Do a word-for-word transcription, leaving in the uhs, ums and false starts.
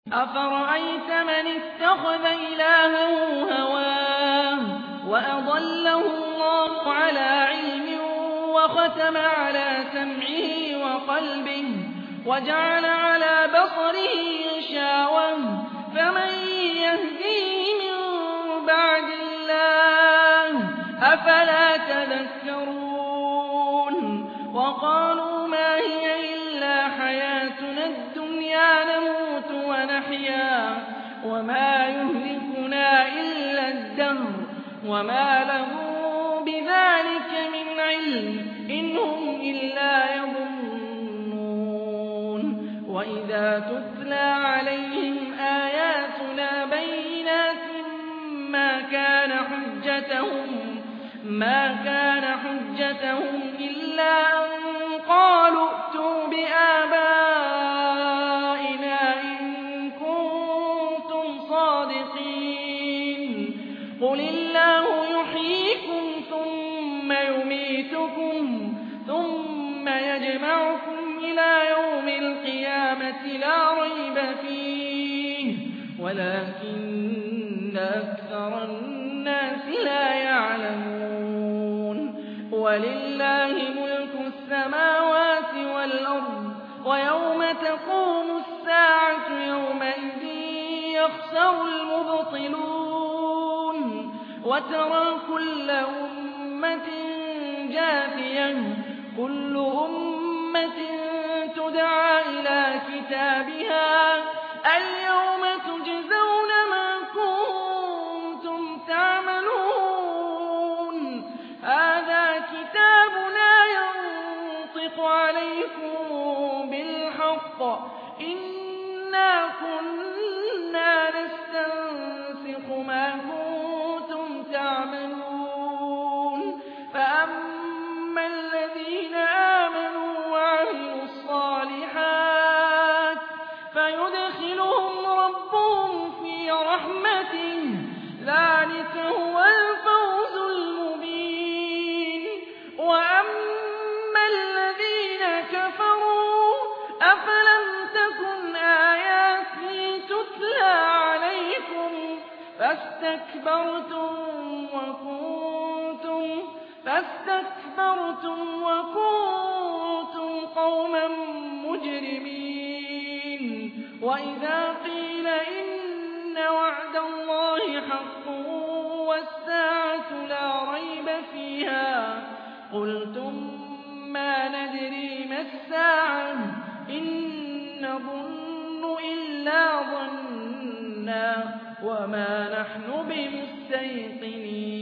أَفَرَأَيْتَ مَنِ اتَّخَذَ إِلَٰهَهُ هَوَاهُ وَأَضَلَّهُ اللَّهُ عَلَىٰ عِلْمٍ وَخَتَمَ عَلَىٰ سَمْعِهِ وَقَلْبِهِ وَجَعَلَ عَلَىٰ بَصَرِهِ غِشَاوَةً فَمَن يَهْدِيهِ مِن بَعْدِ اللَّهِ ۚ أَفَلَا تَذَكَّرُونَ وَقَالُوا مَا هِيَ إِلَّا حَيَاتُنَا الدُّنْيَا نَمُوتُ وَنَحْيَا وَمَا يُهْلِكُنَا إِلَّا الدَّهْرُ وَمَا لَهُم بِذَٰلِكَ مِنْ عِلْمٍ إِنْ هُمْ إِلَّا يَظُنُّونَ وَإِذَا تُتْلَىٰ عَلَيْهِمْ آيَاتُنَا بَيِّنَاتٍ مَّا كَانَ حُجَّتَهُمْ ما كان حجتهم إلا أن قالوا ائتوا بآبائنا إن كنتم صادقين قل الله يحييكم ثم يميتكم ثم يجمعكم إلى يوم القيامة لا ريب فيه ولكن أكثر الناس لا يعلمون وَلِلَّهِ مُلْكُ السَّمَاوَاتِ وَالْأَرْضِ وَيَوْمَ تَقُومُ السَّاعَةُ يَوْمَئِذٍ يَخْسَرُ الْمُبْطِلُونَ وَتَرَىٰ كُلَّ أُمَّةٍ جَاثِيَةً كُلُّ أُمَّةٍ تُدْعَىٰ إِلَىٰ كِتَابِهَا الْيَوْمَ تُجْزَوْنَ مَا كُنتُمْ تَعْمَلُونَ هَٰذَا كِتَابُنَا يَنطِقُ عَلَيْكُم بِالْحَقِّ إِنَّا كُنَّا نَسْتَنسِخُ مَا كُنتُمْ تَعْمَلُونَ فَأَمَّا الَّذِينَ آمَنُوا وَعَمِلُوا الصَّالِحَاتِ فَيُدْخِلُهُمْ رَبُّهُمْ فِي رَحْمَتِهِ ۚ ذَٰلِكَ هُوَ الْفَوْزُ الْمُبِينُ وَأَمَّا الَّذِينَ كَفَرُوا أَفَلَمْ تَكُنْ آيَاتِي تُتْلَىٰ عَلَيْكُمْ فَاسْتَكْبَرْتُمْ وَكُنتُمْ فَاسْتَكْبَرْتُمْ وَكُنتُمْ قَوْمًا مُّجْرِمِينَ وَإِذَا قِيلَ إِنَّ وَعْدَ اللَّهِ حَقٌّ وَالسَّاعَةُ لَا رَيْبَ فِيهَا قُلْتُم مَّا نَدْرِي مَا السَّاعَةُ إِن نَّظُنُّ إِلَّا ظَنًّا وَمَا نَحْنُ بِمُسْتَيْقِنِينَ